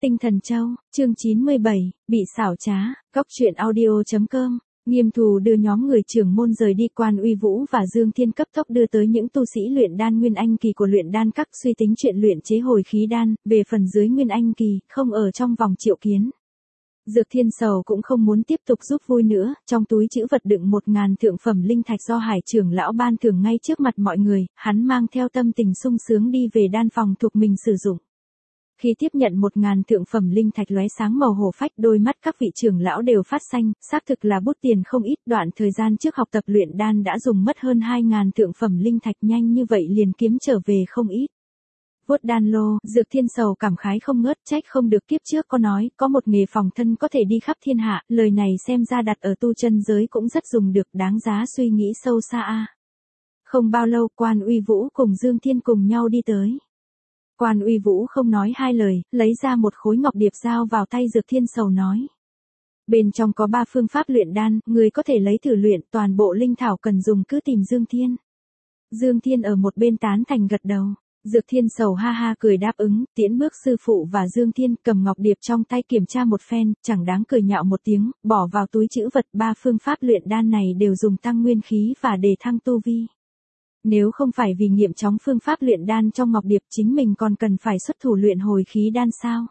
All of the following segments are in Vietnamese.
Tinh Thần Châu, chương 97, bị xảo trá, góc truyện audio.com. Nghiêm Thù đưa nhóm người trưởng môn rời đi. Quan Uy Vũ và Dương Thiên cấp tốc đưa tới những tu sĩ luyện đan nguyên anh kỳ của luyện đan các suy tính chuyện luyện chế hồi khí đan, về phần dưới nguyên anh kỳ, không ở trong vòng triệu kiến. Dược Thiên Sầu cũng không muốn tiếp tục giúp vui nữa, trong túi trữ vật đựng 1000 thượng phẩm linh thạch do Hải trưởng lão ban thưởng ngay trước mặt mọi người, hắn mang theo tâm tình sung sướng đi về đan phòng thuộc mình sử dụng. Khi tiếp nhận 1000 thượng phẩm linh thạch lóe sáng màu hổ phách, đôi mắt các vị trưởng lão đều phát xanh, xác thực là bút tiền không ít. Đoạn thời gian trước học tập luyện đan đã dùng mất hơn 2000 thượng phẩm linh thạch, nhanh như vậy liền kiếm trở về không ít. Vuốt đan lô, Dược Thiên Sầu cảm khái không ngớt, trách không được kiếp trước có nói, có một nghề phòng thân có thể đi khắp thiên hạ, lời này xem ra đặt ở tu chân giới cũng rất dùng được, đáng giá suy nghĩ sâu xa a. Không bao lâu, Quan Uy Vũ cùng Dương Thiên cùng nhau đi tới. Quan Uy Vũ không nói hai lời, lấy ra một khối ngọc điệp giao vào tay Dược Thiên Sầu nói. Bên trong có 3 phương pháp luyện đan, người có thể lấy thử luyện, toàn bộ linh thảo cần dùng cứ tìm Dương Thiên. Dương Thiên ở một bên tán thành gật đầu. Dược Thiên Sầu ha ha cười đáp ứng, tiễn bước sư phụ và Dương Thiên, cầm ngọc điệp trong tay kiểm tra một phen, chẳng đáng cười nhạo một tiếng, bỏ vào túi trữ vật. 3 phương pháp luyện đan này đều dùng tăng nguyên khí và đề thăng tu vi. Nếu không phải vì nghiệm chóng phương pháp luyện đan trong ngọc điệp, chính mình còn cần phải xuất thủ luyện hồi khí đan sao?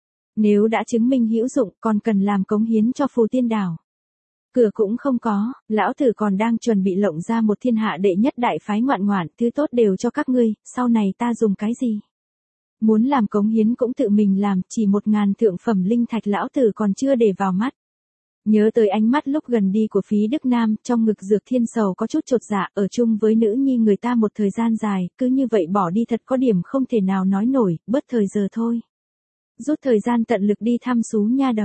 Nếu đã chứng minh hữu dụng, còn cần làm cống hiến cho Phù Tiên Đảo. Cửa cũng không có, lão tử còn đang chuẩn bị lộng ra một thiên hạ đệ nhất đại phái ngoạn ngoạn, thứ tốt đều cho các ngươi, sau này ta dùng cái gì? Muốn làm cống hiến cũng tự mình làm, chỉ 1000 thượng phẩm linh thạch lão tử còn chưa để vào mắt. Nhớ tới ánh mắt lúc gần đi của Phí Đức Nam, trong ngực Dược Thiên Sầu có chút chột dạ, ở chung với nữ nhi người ta một thời gian dài, cứ như vậy bỏ đi thật có điểm không thể nào nói nổi, bớt thời giờ thôi. Rút thời gian tận lực đi thăm xú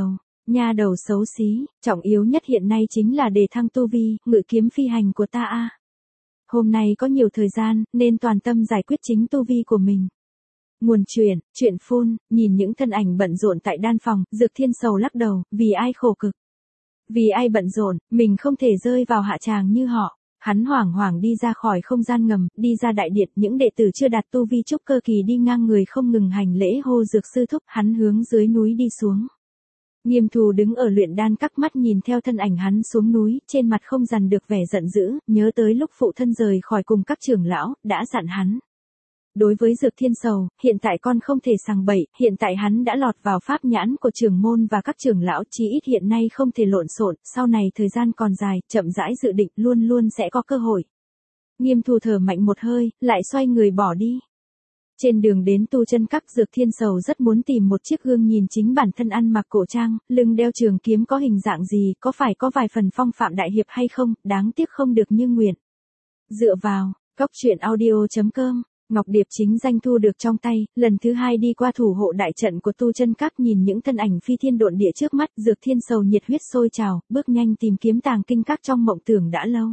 nha đầu xấu xí, trọng yếu nhất hiện nay chính là đề thăng tu vi, ngự kiếm phi hành của ta a. Hôm nay có nhiều thời gian, nên toàn tâm giải quyết chính tu vi của mình. Nguồn chuyện phun, nhìn những thân ảnh bận rộn tại đan phòng, Dược Thiên Sầu lắc đầu, vì ai khổ cực. Vì ai bận rộn, mình không thể rơi vào hạ tràng như họ. Hắn hoảng hoảng đi ra khỏi không gian ngầm, đi ra đại điện, những đệ tử chưa đạt tu vi trúc cơ kỳ đi ngang người không ngừng hành lễ hô Dược sư thúc, hắn hướng dưới núi đi xuống. Nghiêm Thù đứng ở luyện đan các, mắt nhìn theo thân ảnh hắn xuống núi, trên mặt không dằn được vẻ giận dữ, nhớ tới lúc phụ thân rời khỏi cùng các trưởng lão, đã dặn hắn. Đối với Dược Thiên Sầu, hiện tại con không thể sằng bậy, hiện tại hắn đã lọt vào pháp nhãn của trưởng môn và các trưởng lão, chí ít hiện nay không thể lộn xộn, sau này thời gian còn dài, chậm rãi dự định, luôn luôn sẽ có cơ hội. Nghiêm Thù thở mạnh một hơi, lại xoay người bỏ đi. Trên đường đến tu chân các, Dược Thiên Sầu rất muốn tìm một chiếc gương nhìn chính bản thân ăn mặc cổ trang, lưng đeo trường kiếm có hình dạng gì, có phải có vài phần phong phạm đại hiệp hay không, đáng tiếc không được như nguyện. Dựa vào, góc truyện audio.com. Ngọc điệp chính danh thu được trong tay, lần thứ 2 đi qua thủ hộ đại trận của tu chân các, nhìn những thân ảnh phi thiên độn địa trước mắt, Dược Thiên Sầu nhiệt huyết sôi trào, bước nhanh tìm kiếm tàng kinh các trong mộng tưởng đã lâu.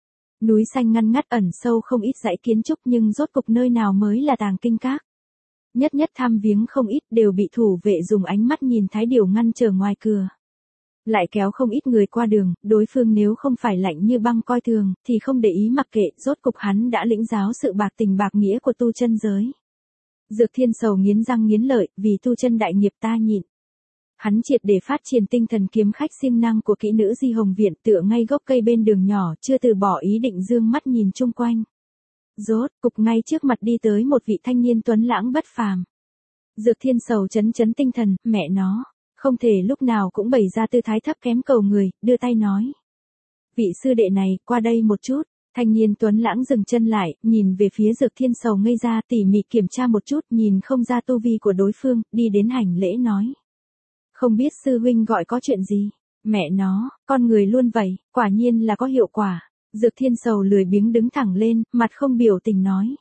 Núi xanh ngăn ngắt ẩn sâu không ít dãy kiến trúc, nhưng rốt cục nơi nào mới là tàng kinh các? Nhất thăm viếng không ít, đều bị thủ vệ dùng ánh mắt nhìn thái điều ngăn trở ngoài cửa. Lại kéo không ít người qua đường, đối phương nếu không phải lạnh như băng coi thường, thì không để ý mặc kệ, rốt cục hắn đã lĩnh giáo sự bạc tình bạc nghĩa của tu chân giới. Dược Thiên Sầu nghiến răng nghiến lợi, vì tu chân đại nghiệp ta nhịn. Hắn triệt để phát triển tinh thần kiếm khách siêng năng của kỹ nữ Di Hồng Viện, tựa ngay gốc cây bên đường nhỏ, chưa từ bỏ ý định dương mắt nhìn chung quanh. Rốt cục ngay trước mặt đi tới một vị thanh niên tuấn lãng bất phàm. Dược Thiên Sầu chấn tinh thần, mẹ nó. Không thể lúc nào cũng bày ra tư thái thấp kém cầu người, đưa tay nói. Vị sư đệ này, qua đây một chút. Thanh niên tuấn lãng dừng chân lại, nhìn về phía Dược Thiên Sầu ngây ra, tỉ mỉ kiểm tra một chút, nhìn không ra tu vi của đối phương, đi đến hành lễ nói. Không biết sư huynh gọi có chuyện gì? Mẹ nó, con người luôn vậy, quả nhiên là có hiệu quả. Dược Thiên Sầu lười biếng đứng thẳng lên, mặt không biểu tình nói.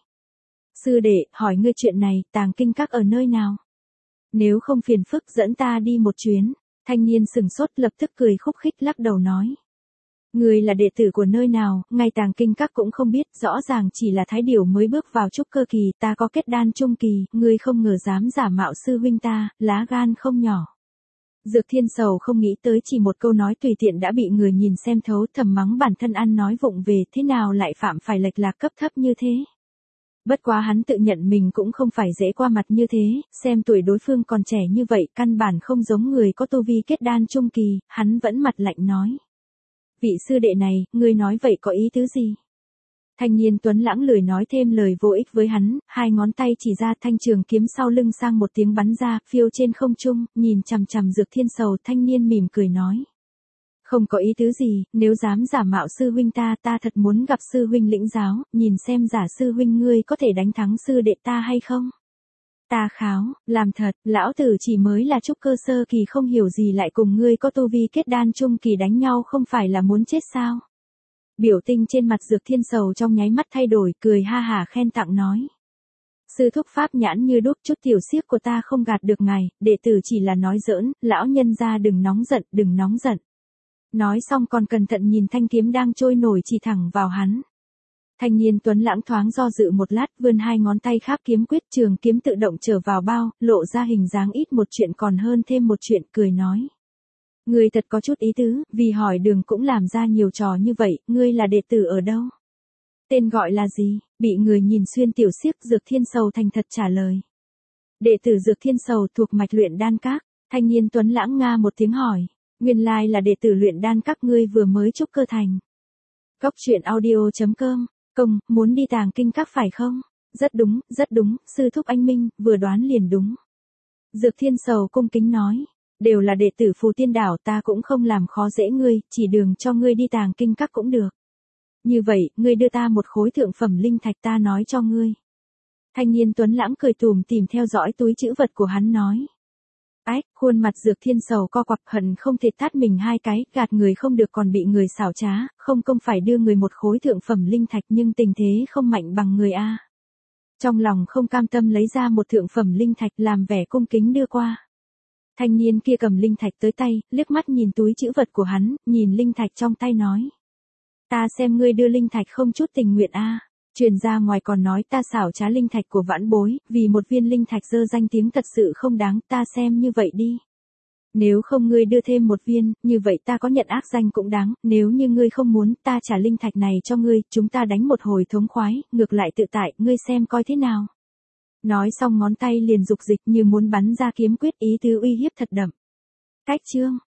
Sư đệ, hỏi ngươi chuyện này, tàng kinh các ở nơi nào? Nếu không phiền phức dẫn ta đi một chuyến. Thanh niên sừng sốt, lập tức cười khúc khích lắc đầu nói. Người là đệ tử của nơi nào, ngay tàng kinh các cũng không biết, rõ ràng chỉ là thái điểu mới bước vào trúc cơ kỳ, ta có kết đan trung kỳ, ngươi không ngờ dám giả mạo sư huynh ta, lá gan không nhỏ. Dược Thiên Sầu không nghĩ tới chỉ một câu nói tùy tiện đã bị người nhìn xem thấu, thầm mắng bản thân ăn nói vụng về, thế nào lại phạm phải lệch lạc cấp thấp như thế. Bất quá hắn tự nhận mình cũng không phải dễ qua mặt như thế, xem tuổi đối phương còn trẻ như vậy, căn bản không giống người có tu vi kết đan trung kỳ, hắn vẫn mặt lạnh nói. Vị sư đệ này, ngươi nói vậy có ý tứ gì? Thanh niên tuấn lãng lười nói thêm lời vô ích với hắn, hai ngón tay chỉ ra thanh trường kiếm sau lưng sang một tiếng bắn ra, phiêu trên không trung, nhìn chằm chằm Dược Thiên Sầu, thanh niên mỉm cười nói. Không có ý tứ gì, nếu dám giả mạo sư huynh ta thật muốn gặp sư huynh lĩnh giáo, nhìn xem giả sư huynh ngươi có thể đánh thắng sư đệ ta hay không? Ta kháo, làm thật, lão tử chỉ mới là trúc cơ sơ kỳ không hiểu gì lại cùng ngươi có tu vi kết đan trung kỳ đánh nhau không phải là muốn chết sao? Biểu tình trên mặt Dược Thiên Sầu trong nháy mắt thay đổi, cười ha hả khen tặng nói. Sư thúc pháp nhãn như đúc, chút tiểu xiếc của ta không gạt được ngài, đệ tử chỉ là nói giỡn, lão nhân gia đừng nóng giận, đừng nóng giận. Nói xong còn cẩn thận nhìn thanh kiếm đang trôi nổi chỉ thẳng vào hắn. Thanh niên tuấn lãng thoáng do dự một lát, vươn hai ngón tay kháp kiếm quyết, trường kiếm tự động trở vào bao, lộ ra hình dáng ít một chuyện còn hơn thêm một chuyện, cười nói. Ngươi thật có chút ý tứ, vì hỏi đường cũng làm ra nhiều trò như vậy, ngươi là đệ tử ở đâu? Tên gọi là gì? Bị người nhìn xuyên tiểu xiếc, Dược Thiên Sầu thành thật trả lời. Đệ tử Dược Thiên Sầu thuộc mạch Luyện Đan Các. Thanh niên tuấn lãng nga một tiếng hỏi. Nguyên lai là đệ tử Luyện Đan Các, ngươi vừa mới trúc cơ thành. Góc truyện audio.com, công, muốn đi Tàng Kinh Các phải không? Rất đúng, sư thúc anh minh, vừa đoán liền đúng. Dược Thiên Sầu cung kính nói. Đều là đệ tử Phù Tiên Đảo, ta cũng không làm khó dễ ngươi, chỉ đường cho ngươi đi Tàng Kinh Các cũng được. Như vậy, ngươi đưa ta một khối thượng phẩm linh thạch, ta nói cho ngươi. Thanh niên tuấn lãng cười tủm tỉm theo dõi túi trữ vật của hắn nói. Ách, khuôn mặt Dược Thiên Sầu co quặp, hận không thể tát mình hai cái, gạt người không được còn bị người xảo trá, không công phải đưa người một khối thượng phẩm linh thạch nhưng tình thế không mạnh bằng người a. Trong lòng không cam tâm lấy ra một thượng phẩm linh thạch làm vẻ cung kính đưa qua. Thanh niên kia cầm linh thạch tới tay, liếc mắt nhìn túi trữ vật của hắn, nhìn linh thạch trong tay nói. Ta xem ngươi đưa linh thạch không chút tình nguyện a. Truyền ra ngoài còn nói ta xảo trá linh thạch của vãn bối, vì một viên linh thạch dơ danh tiếng thật sự không đáng, ta xem như vậy đi. Nếu không ngươi đưa thêm một viên, như vậy ta có nhận ác danh cũng đáng, nếu như ngươi không muốn, ta trả linh thạch này cho ngươi, chúng ta đánh một hồi thống khoái, ngược lại tự tại, ngươi xem coi thế nào. Nói xong ngón tay liền dục dịch như muốn bắn ra kiếm quyết, ý tứ uy hiếp thật đậm. Cách chương.